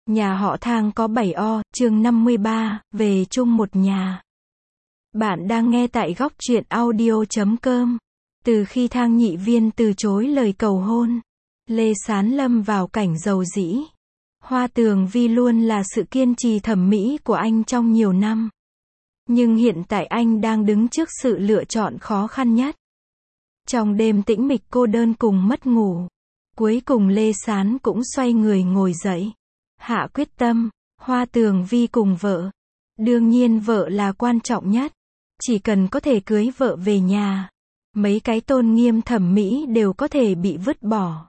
Nhà họ Thang có 7O, chương 53, về chung một nhà. Bạn đang nghe tại góc truyện audio.com. Từ khi Thang Nhị Viên từ chối lời cầu hôn, Lê Sán lâm vào cảnh rầu rĩ. Hoa Tường Vi luôn là sự kiên trì thẩm mỹ của anh trong nhiều năm. Nhưng hiện tại anh đang đứng trước sự lựa chọn khó khăn nhất. Trong đêm tĩnh mịch cô đơn cùng mất ngủ, cuối cùng Lê Sán cũng xoay người ngồi dậy. Hạ quyết tâm, Hoa Tường Vi cùng vợ. Đương nhiên vợ là quan trọng nhất. Chỉ cần có thể cưới vợ về nhà, mấy cái tôn nghiêm thẩm mỹ đều có thể bị vứt bỏ.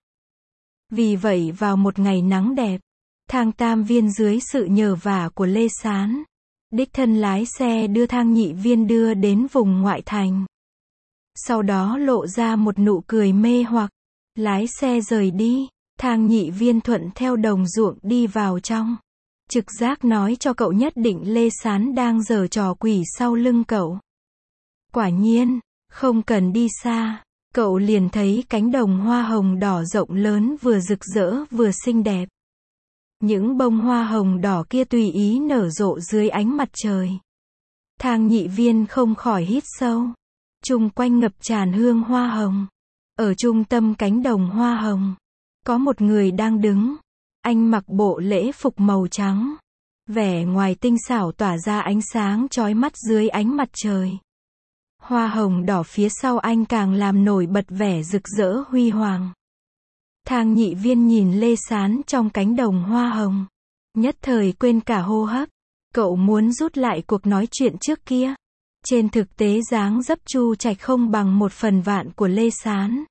Vì vậy vào một ngày nắng đẹp, Thang Tam Viên dưới sự nhờ vả của Lê Sán, đích thân lái xe đưa Thang Nhị Viên đưa đến vùng ngoại thành. Sau đó lộ ra một nụ cười mê hoặc, lái xe rời đi. Thang Nhị Viên thuận theo đồng ruộng đi vào trong. Trực giác nói cho cậu nhất định Lê Sán đang giở trò quỷ sau lưng cậu. Quả nhiên, không cần đi xa, cậu liền thấy cánh đồng hoa hồng đỏ rộng lớn vừa rực rỡ vừa xinh đẹp. Những bông hoa hồng đỏ kia tùy ý nở rộ dưới ánh mặt trời. Thang Nhị Viên không khỏi hít sâu. Chung quanh ngập tràn hương hoa hồng. Ở trung tâm cánh đồng hoa hồng, có một người đang đứng. Anh mặc bộ lễ phục màu trắng. Vẻ ngoài tinh xảo tỏa ra ánh sáng chói mắt dưới ánh mặt trời. Hoa hồng đỏ phía sau anh càng làm nổi bật vẻ rực rỡ huy hoàng. Thang Nhị Viên nhìn Lê Sán trong cánh đồng hoa hồng. Nhất thời quên cả hô hấp. Cậu muốn rút lại cuộc nói chuyện trước kia. Trên thực tế dáng dấp Chu Trạch không bằng 1/1000 của Lê Sán.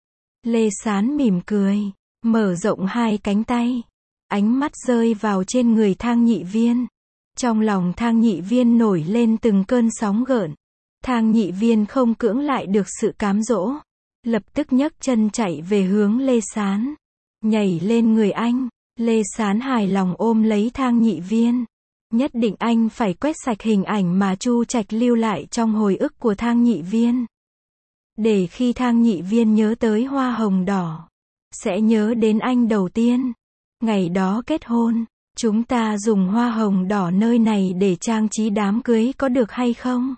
Lê Sán mỉm cười, mở rộng hai cánh tay. Ánh mắt rơi vào trên người Thang Nhị Viên. Trong lòng Thang Nhị Viên nổi lên từng cơn sóng gợn. Thang Nhị Viên không cưỡng lại được sự cám dỗ. Lập tức nhấc chân chạy về hướng Lê Sán. Nhảy lên người anh. Lê Sán hài lòng ôm lấy Thang Nhị Viên. Nhất định anh phải quét sạch hình ảnh mà Chu Trạch lưu lại trong hồi ức của Thang Nhị Viên. Để khi Thang Nhị Viên nhớ tới hoa hồng đỏ, sẽ nhớ đến anh đầu tiên. Ngày đó kết hôn, chúng ta dùng hoa hồng đỏ nơi này để trang trí đám cưới có được hay không?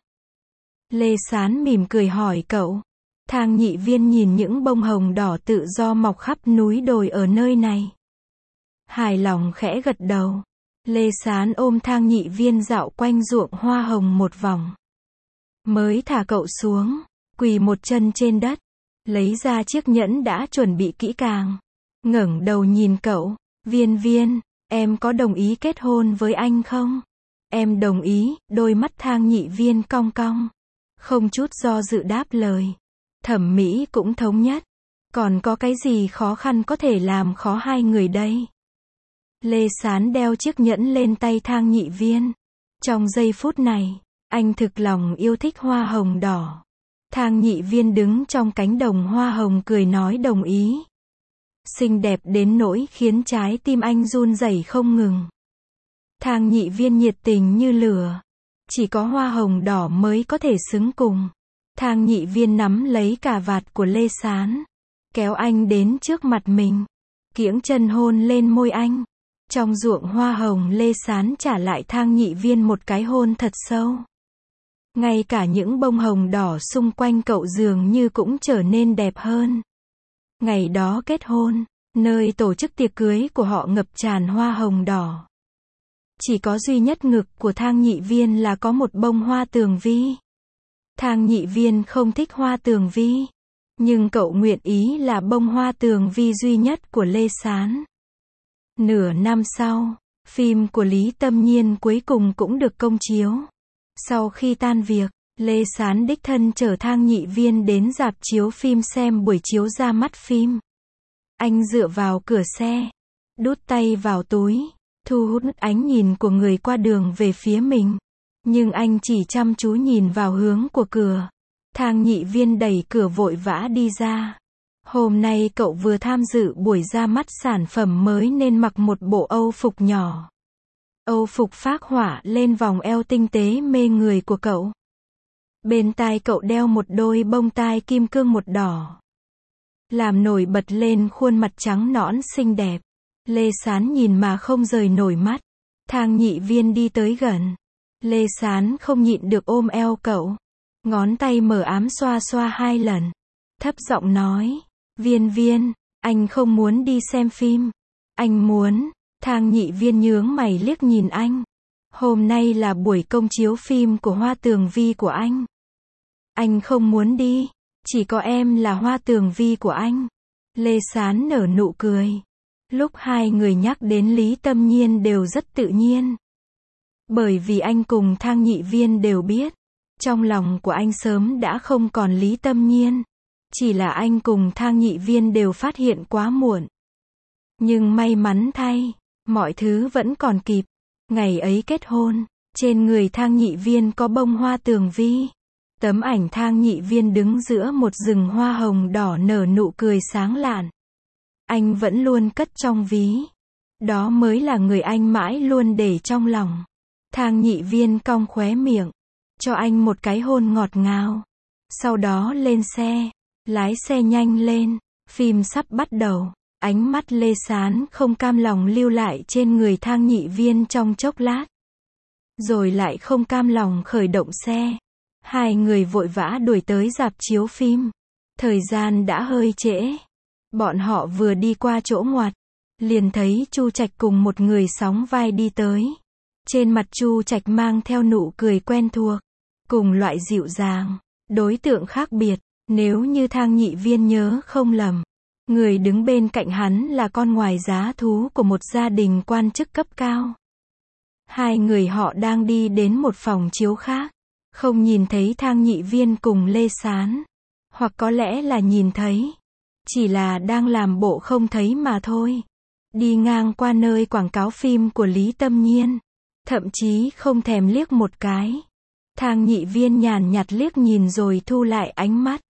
Lê Sán mỉm cười hỏi cậu. Thang Nhị Viên nhìn những bông hồng đỏ tự do mọc khắp núi đồi ở nơi này. Hài lòng khẽ gật đầu. Lê Sán ôm Thang Nhị Viên dạo quanh ruộng hoa hồng một vòng. Mới thả cậu xuống, quỳ một chân trên đất, lấy ra chiếc nhẫn đã chuẩn bị kỹ càng. Ngẩng đầu nhìn cậu, Viên Viên, em có đồng ý kết hôn với anh không? Em đồng ý, đôi mắt Thang Nhị Viên cong cong. Không chút do dự đáp lời. Thẩm mỹ cũng thống nhất. Còn có cái gì khó khăn có thể làm khó hai người đây? Lê Sán đeo chiếc nhẫn lên tay Thang Nhị Viên. Trong giây phút này, anh thực lòng yêu thích hoa hồng đỏ. Thang Nhị Viên đứng trong cánh đồng hoa hồng cười nói đồng ý. Xinh đẹp đến nỗi khiến trái tim anh run rẩy không ngừng. Thang Nhị Viên nhiệt tình như lửa. Chỉ có hoa hồng đỏ mới có thể xứng cùng. Thang Nhị Viên nắm lấy cà vạt của Lê Sán, kéo anh đến trước mặt mình, kiễng chân hôn lên môi anh. Trong ruộng hoa hồng Lê Sán trả lại Thang Nhị Viên một cái hôn thật sâu. Ngay cả những bông hồng đỏ xung quanh cậu dường như cũng trở nên đẹp hơn. Ngày đó kết hôn, nơi tổ chức tiệc cưới của họ ngập tràn hoa hồng đỏ. Chỉ có duy nhất ngực của Thang Nhị Viên là có một bông hoa tường vi. Thang Nhị Viên không thích hoa tường vi, nhưng cậu nguyện ý là bông hoa tường vi duy nhất của Lê Sán. Nửa năm sau, phim của Lý Tâm Nhiên cuối cùng cũng được công chiếu. Sau khi tan việc, Lê Sán đích thân chở Thang Nhị Viên đến rạp chiếu phim xem buổi chiếu ra mắt phim. Anh dựa vào cửa xe, đút tay vào túi, thu hút ánh nhìn của người qua đường về phía mình. Nhưng anh chỉ chăm chú nhìn vào hướng của cửa. Thang Nhị Viên đẩy cửa vội vã đi ra. Hôm nay cậu vừa tham dự buổi ra mắt sản phẩm mới nên mặc một bộ Âu phục nhỏ. Âu phục phác họa lên vòng eo tinh tế mê người của cậu. Bên tai cậu đeo một đôi bông tai kim cương một đỏ, làm nổi bật lên khuôn mặt trắng nõn xinh đẹp. Lê Sán nhìn mà không rời nổi mắt. Thang Nhị Viên đi tới gần. Lê Sán không nhịn được ôm eo cậu. Ngón tay mờ ám xoa xoa 2 lần. Thấp giọng nói. Viên Viên, anh không muốn đi xem phim. Anh muốn. Thang Nhị Viên nhướng mày liếc nhìn anh. Hôm nay là buổi công chiếu phim của Hoa Tường Vi của anh. Anh không muốn đi. Chỉ có em là Hoa Tường Vi của anh. Lê Sán nở nụ cười. Lúc hai người nhắc đến Lý Tâm Nhiên đều rất tự nhiên. Bởi vì anh cùng Thang Nhị Viên đều biết. Trong lòng của anh sớm đã không còn Lý Tâm Nhiên. Chỉ là anh cùng Thang Nhị Viên đều phát hiện quá muộn. Nhưng may mắn thay, mọi thứ vẫn còn kịp. Ngày ấy kết hôn, trên người Thang Nhị Viên có bông Hoa Tường Vi. Tấm ảnh Thang Nhị Viên đứng giữa một rừng hoa hồng đỏ nở nụ cười sáng lạn. Anh vẫn luôn cất trong ví. Đó mới là người anh mãi luôn để trong lòng. Thang Nhị Viên cong khóe miệng, cho anh một cái hôn ngọt ngào. Sau đó lên xe, lái xe nhanh lên, phim sắp bắt đầu. Ánh mắt Lê Sán không cam lòng lưu lại trên người Thang Nhị Viên trong chốc lát. Rồi lại không cam lòng khởi động xe. Hai người vội vã đuổi tới rạp chiếu phim. Thời gian đã hơi trễ. Bọn họ vừa đi qua chỗ ngoặt, liền thấy Chu Trạch cùng một người sóng vai đi tới. Trên mặt Chu Trạch mang theo nụ cười quen thuộc, cùng loại dịu dàng, đối tượng khác biệt. Nếu như Thang Nhị Viên nhớ không lầm, người đứng bên cạnh hắn là con ngoài giá thú của một gia đình quan chức cấp cao. Hai người họ đang đi đến một phòng chiếu khác, không nhìn thấy Thang Nhị Viên cùng Lê Sán. Hoặc có lẽ là nhìn thấy, chỉ là đang làm bộ không thấy mà thôi. Đi ngang qua nơi quảng cáo phim của Lý Tâm Nhiên, thậm chí không thèm liếc một cái. Thang Nhị Viên nhàn nhạt liếc nhìn rồi thu lại ánh mắt.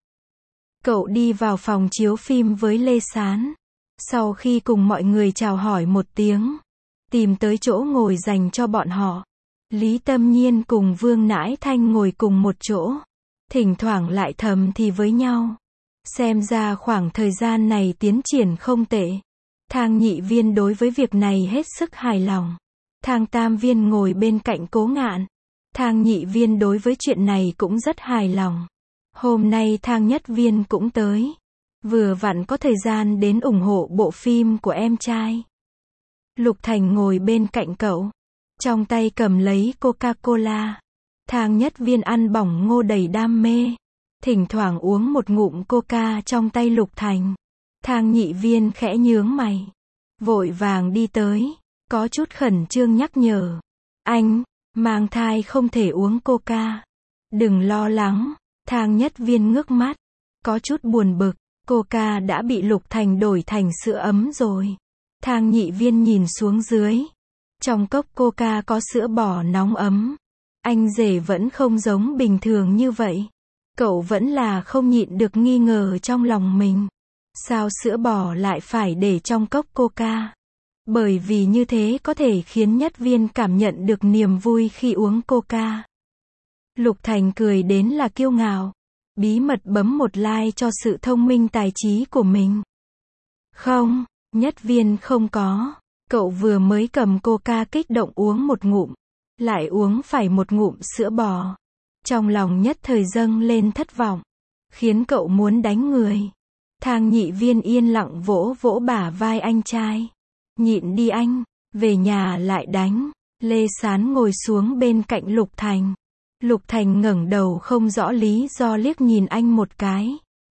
Cậu đi vào phòng chiếu phim với Lê Sán. Sau khi cùng mọi người chào hỏi một tiếng, tìm tới chỗ ngồi dành cho bọn họ. Lý Tâm Nhiên cùng Vương Nãi Thanh ngồi cùng một chỗ, thỉnh thoảng lại thầm thì với nhau. Xem ra khoảng thời gian này tiến triển không tệ. Thang Nhị Viên đối với việc này hết sức hài lòng. Thang Tam Viên ngồi bên cạnh Cố Ngạn. Thang Nhị Viên đối với chuyện này cũng rất hài lòng. Hôm nay Thang Nhất Viên cũng tới. Vừa vặn có thời gian đến ủng hộ bộ phim của em trai. Lục Thành ngồi bên cạnh cậu, trong tay cầm lấy Coca-Cola. Thang Nhất Viên ăn bỏng ngô đầy đam mê, thỉnh thoảng uống một ngụm Coca trong tay Lục Thành. Thang Nhị Viên khẽ nhướng mày, vội vàng đi tới, có chút khẩn trương nhắc nhở. Anh, mang thai không thể uống Coca. Đừng lo lắng. Thang Nhất Viên ngước mắt, có chút buồn bực. Coca đã bị Lục Thành đổi thành sữa ấm rồi. Thang Nhị Viên nhìn xuống dưới. Trong cốc Coca có sữa bò nóng ấm. Anh rể vẫn không giống bình thường như vậy. Cậu vẫn là không nhịn được nghi ngờ trong lòng mình. Sao sữa bò lại phải để trong cốc Coca? Bởi vì như thế có thể khiến Nhất Viên cảm nhận được niềm vui khi uống Coca. Lục Thành cười đến là kiêu ngạo. Bí mật bấm một like cho sự thông minh tài trí của mình. Không, Nhất Viên không có. Cậu vừa mới cầm Coca kích động uống một ngụm, lại uống phải một ngụm sữa bò. Trong lòng nhất thời dâng lên thất vọng, khiến cậu muốn đánh người. Thang Nhị Viên yên lặng vỗ vỗ bả vai anh trai. Nhịn đi anh, về nhà lại đánh. Lê Sán ngồi xuống bên cạnh Lục Thành. Lục Thành ngẩng đầu không rõ lý do liếc nhìn anh một cái.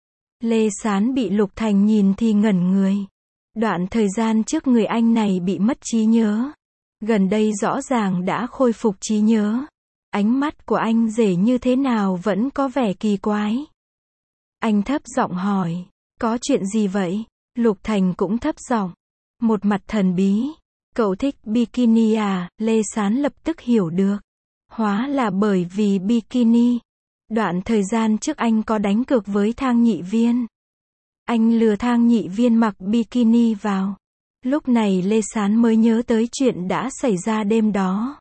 Lê Sán bị Lục Thành nhìn thì ngẩn người. Đoạn thời gian trước người anh này bị mất trí nhớ. Gần đây rõ ràng đã khôi phục trí nhớ. Ánh mắt của anh rể như thế nào vẫn có vẻ kỳ quái. Anh thấp giọng hỏi, có chuyện gì vậy? Lục Thành cũng thấp giọng, một mặt thần bí. Cậu thích bikini à? Lê Sán lập tức hiểu được. Hóa là bởi vì bikini. Đoạn thời gian trước anh có đánh cược với Thang Nhị Viên. Anh lừa Thang Nhị Viên mặc bikini vào. Lúc này Lê Sán mới nhớ tới chuyện đã xảy ra đêm đó.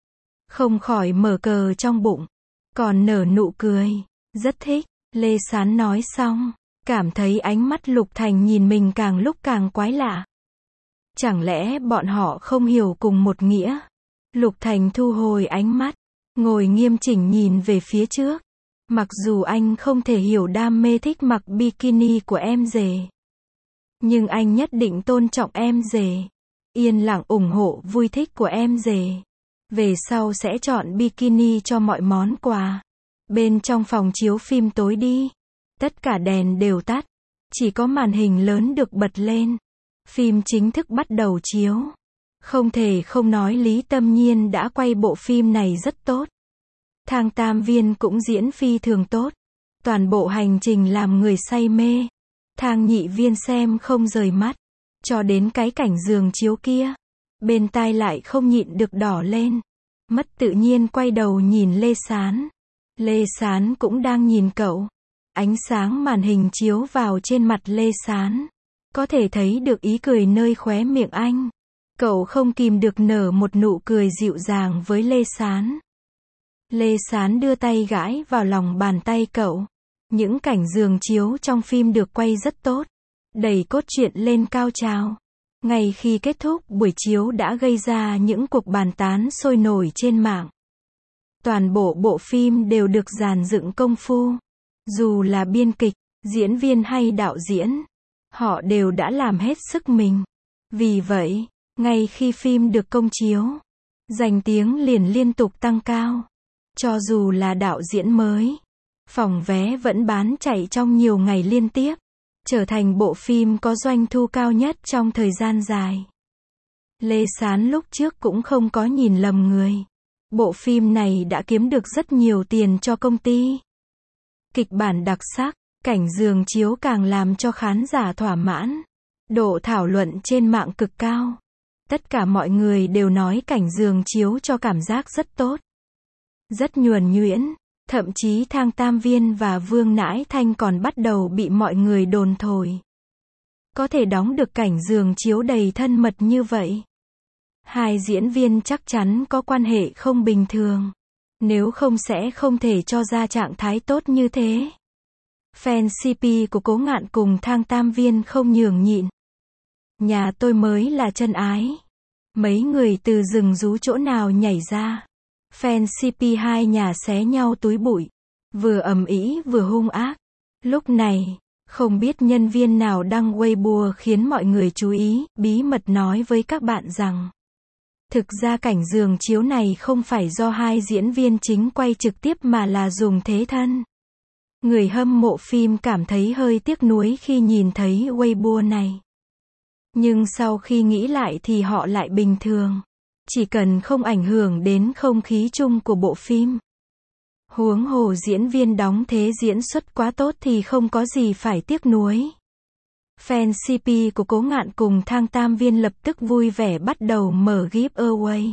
Không khỏi mở cờ trong bụng, còn nở nụ cười. Rất thích. Lê Sán nói xong, cảm thấy ánh mắt Lục Thành nhìn mình càng lúc càng quái lạ. Chẳng lẽ bọn họ không hiểu cùng một nghĩa? Lục Thành thu hồi ánh mắt, ngồi nghiêm chỉnh nhìn về phía trước. Mặc dù anh không thể hiểu đam mê thích mặc bikini của em rể, nhưng anh nhất định tôn trọng em rể, yên lặng ủng hộ vui thích của em rể. Về sau sẽ chọn bikini cho mọi món quà. Bên trong phòng chiếu phim tối đi. Tất cả đèn đều tắt. Chỉ có màn hình lớn được bật lên. Phim chính thức bắt đầu chiếu. Không thể không nói Lý Tâm Nhiên đã quay bộ phim này rất tốt. Thang Tam Viên cũng diễn phi thường tốt. Toàn bộ hành trình làm người say mê. Thang Nhị Viên xem không rời mắt. Cho đến cái cảnh giường chiếu kia. Bên tai lại không nhịn được đỏ lên. Mất tự nhiên quay đầu nhìn Lê Sán. Lê Sán cũng đang nhìn cậu. Ánh sáng màn hình chiếu vào trên mặt Lê Sán. Có thể thấy được ý cười nơi khóe miệng anh. Cậu không kìm được nở một nụ cười dịu dàng với Lê Sán. Lê Sán đưa tay gãi vào lòng bàn tay cậu. Những cảnh giường chiếu trong phim được quay rất tốt. Đẩy cốt truyện lên cao trào. Ngay khi kết thúc buổi chiếu đã gây ra những cuộc bàn tán sôi nổi trên mạng. Toàn bộ bộ phim đều được dàn dựng công phu. Dù là biên kịch, diễn viên hay đạo diễn, họ đều đã làm hết sức mình. Vì vậy, ngay khi phim được công chiếu, danh tiếng liền liên tục tăng cao. Cho dù là đạo diễn mới, phòng vé vẫn bán chạy trong nhiều ngày liên tiếp, trở thành bộ phim có doanh thu cao nhất trong thời gian dài. Lê Sán lúc trước cũng không có nhìn lầm người. Bộ phim này đã kiếm được rất nhiều tiền cho công ty. Kịch bản đặc sắc, cảnh giường chiếu càng làm cho khán giả thỏa mãn. Độ thảo luận trên mạng cực cao. Tất cả mọi người đều nói cảnh giường chiếu cho cảm giác rất tốt. Rất nhuần nhuyễn. Thậm chí Thang Tam Viên và Vương Nãi Thanh còn bắt đầu bị mọi người đồn thổi. Có thể đóng được cảnh giường chiếu đầy thân mật như vậy. Hai diễn viên chắc chắn có quan hệ không bình thường. Nếu không sẽ không thể cho ra trạng thái tốt như thế. Fan CP của Cố Ngạn cùng Thang Tam Viên không nhường nhịn. Nhà tôi mới là chân ái. Mấy người từ rừng rú chỗ nào nhảy ra. Fan CP hai nhà xé nhau túi bụi. Vừa ầm ĩ vừa hung ác. Lúc này, không biết nhân viên nào đăng Weibo khiến mọi người chú ý, bí mật nói với các bạn rằng thực ra cảnh giường chiếu này không phải do hai diễn viên chính quay trực tiếp mà là dùng thế thân. Người hâm mộ phim cảm thấy hơi tiếc nuối khi nhìn thấy Weibo này. Nhưng sau khi nghĩ lại thì họ lại bình thường. Chỉ cần không ảnh hưởng đến không khí chung của bộ phim. Huống hồ diễn viên đóng thế diễn xuất quá tốt thì không có gì phải tiếc nuối. Fan CP của Cố Ngạn cùng Thang Tam Viên lập tức vui vẻ bắt đầu mở giveaway.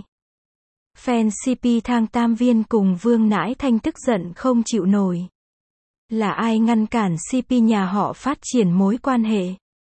Fan CP Thang Tam Viên cùng Vương Nãi Thanh tức giận không chịu nổi. Là ai ngăn cản CP nhà họ phát triển mối quan hệ?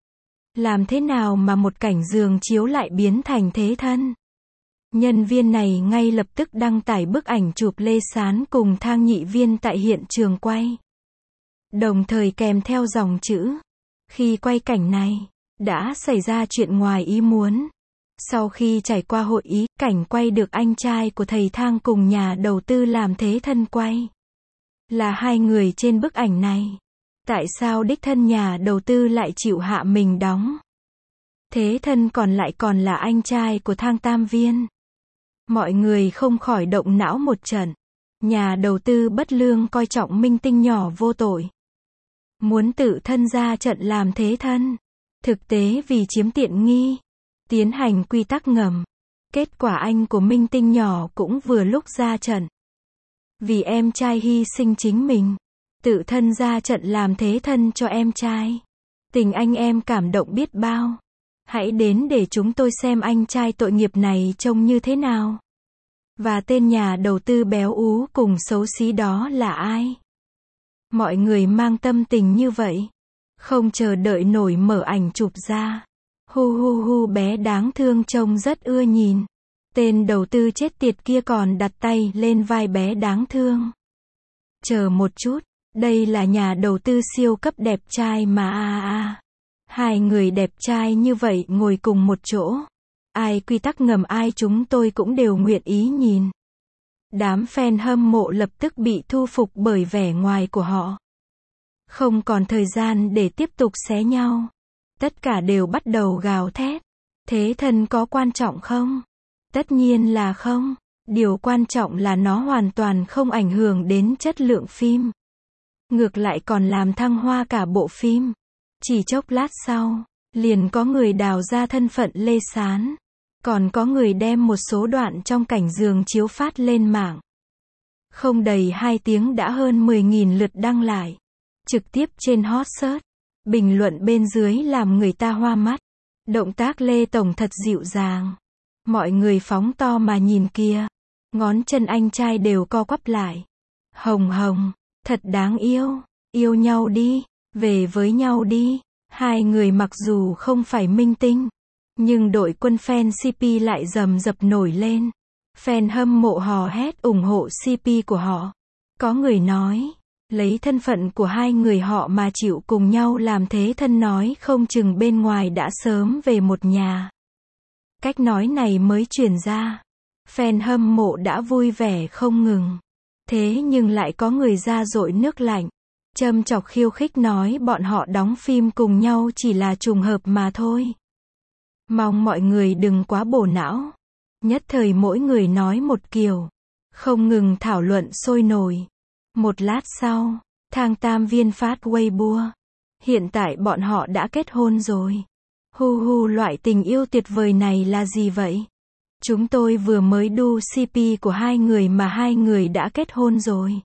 Làm thế nào mà một cảnh giường chiếu lại biến thành thế thân? Nhân viên này ngay lập tức đăng tải bức ảnh chụp Lê Sán cùng Thang Nhị Viên tại hiện trường quay. Đồng thời kèm theo dòng chữ. Khi quay cảnh này, đã xảy ra chuyện ngoài ý muốn. Sau khi trải qua hội ý, cảnh quay được anh trai của thầy Thang cùng nhà đầu tư làm thế thân quay. Là hai người trên bức ảnh này. Tại sao đích thân nhà đầu tư lại chịu hạ mình đóng? Thế thân còn là anh trai của Thang Tam Viên. Mọi người không khỏi động não một trận. Nhà đầu tư bất lương coi trọng minh tinh nhỏ vô tội. Muốn tự thân ra trận làm thế thân. Thực tế vì chiếm tiện nghi. Tiến hành quy tắc ngầm. Kết quả anh của minh tinh nhỏ cũng vừa lúc ra trận. Vì em trai hy sinh chính mình. Tự thân ra trận làm thế thân cho em trai. Tình anh em cảm động biết bao. Hãy đến để chúng tôi xem anh trai tội nghiệp này trông như thế nào. Và tên nhà đầu tư béo ú cùng xấu xí đó là ai? Mọi người mang tâm tình như vậy. Không chờ đợi nổi mở ảnh chụp ra. Hu bé đáng thương trông rất ưa nhìn. Tên đầu tư chết tiệt kia còn đặt tay lên vai bé đáng thương. Chờ một chút, đây là nhà đầu tư siêu cấp đẹp trai mà Hai người đẹp trai như vậy ngồi cùng một chỗ. Ai quy tắc ngầm ai chúng tôi cũng đều nguyện ý nhìn. Đám fan hâm mộ lập tức bị thu phục bởi vẻ ngoài của họ. Không còn thời gian để tiếp tục xé nhau. Tất cả đều bắt đầu gào thét. Thế thân có quan trọng không? Tất nhiên là không. Điều quan trọng là nó hoàn toàn không ảnh hưởng đến chất lượng phim. Ngược lại còn làm thăng hoa cả bộ phim. Chỉ chốc lát sau, liền có người đào ra thân phận Lê Sán. Còn có người đem một số đoạn trong cảnh giường chiếu phát lên mạng. Không đầy 2 tiếng đã hơn 10.000 lượt đăng lại. Trực tiếp trên hot search. Bình luận bên dưới làm người ta hoa mắt. Động tác Lê Tổng thật dịu dàng. Mọi người phóng to mà nhìn kìa. Ngón chân anh trai đều co quắp lại. Hồng hồng, thật đáng yêu. Yêu nhau đi, về với nhau đi. Hai người mặc dù không phải minh tinh, nhưng đội quân fan CP lại rầm rập nổi lên. Fan hâm mộ hò hét ủng hộ CP của họ. Có người nói, lấy thân phận của hai người họ mà chịu cùng nhau làm thế thân nói không chừng bên ngoài đã sớm về một nhà. Cách nói này mới truyền ra. Fan hâm mộ đã vui vẻ không ngừng. Thế nhưng lại có người ra dội nước lạnh. Châm chọc khiêu khích nói bọn họ đóng phim cùng nhau chỉ là trùng hợp mà thôi. Mong mọi người đừng quá bổ não. Nhất thời mỗi người nói một kiểu. Không ngừng thảo luận sôi nổi. Một lát sau, Thang Tam Viên phát Weibo. Hiện tại bọn họ đã kết hôn rồi. Hu hu, loại tình yêu tuyệt vời này là gì vậy? Chúng tôi vừa mới đu CP của hai người mà hai người đã kết hôn rồi.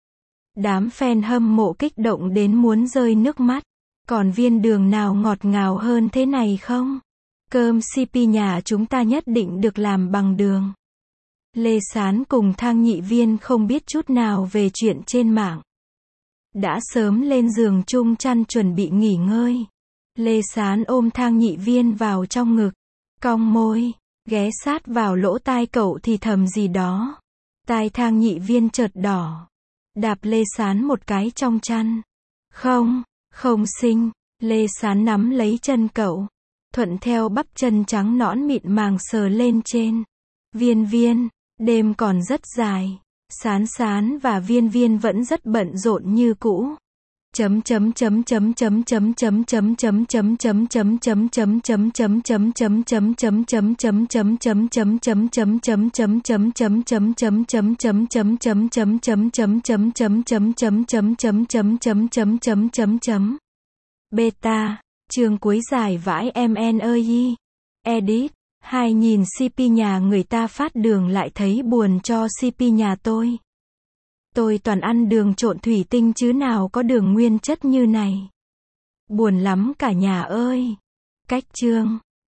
Đám fan hâm mộ kích động đến muốn rơi nước mắt. Còn viên đường nào ngọt ngào hơn thế này không? Cơm CP nhà chúng ta nhất định được làm bằng đường. Lê Sán cùng Thang Nhị Viên không biết chút nào về chuyện trên mạng. Đã sớm lên giường chung chăn chuẩn bị nghỉ ngơi. Lê Sán ôm Thang Nhị Viên vào trong ngực. Cong môi, ghé sát vào lỗ tai cậu thì thầm gì đó. Tai Thang Nhị Viên chợt đỏ. Đạp Lê Sán một cái trong chăn. Không xinh. Lê Sán nắm lấy chân cậu. Thuận theo bắp chân trắng nõn mịn màng sờ lên trên. Viên, đêm còn rất dài. Sán và Viên vẫn rất bận rộn như cũ. Beta, chương cuối dài vãi MNEI. Edit, 2000 CP nhà người ta phát đường lại thấy buồn cho CP nhà tôi. Tôi toàn ăn đường trộn thủy tinh chứ nào có đường nguyên chất như này. Buồn lắm cả nhà ơi. Cách chương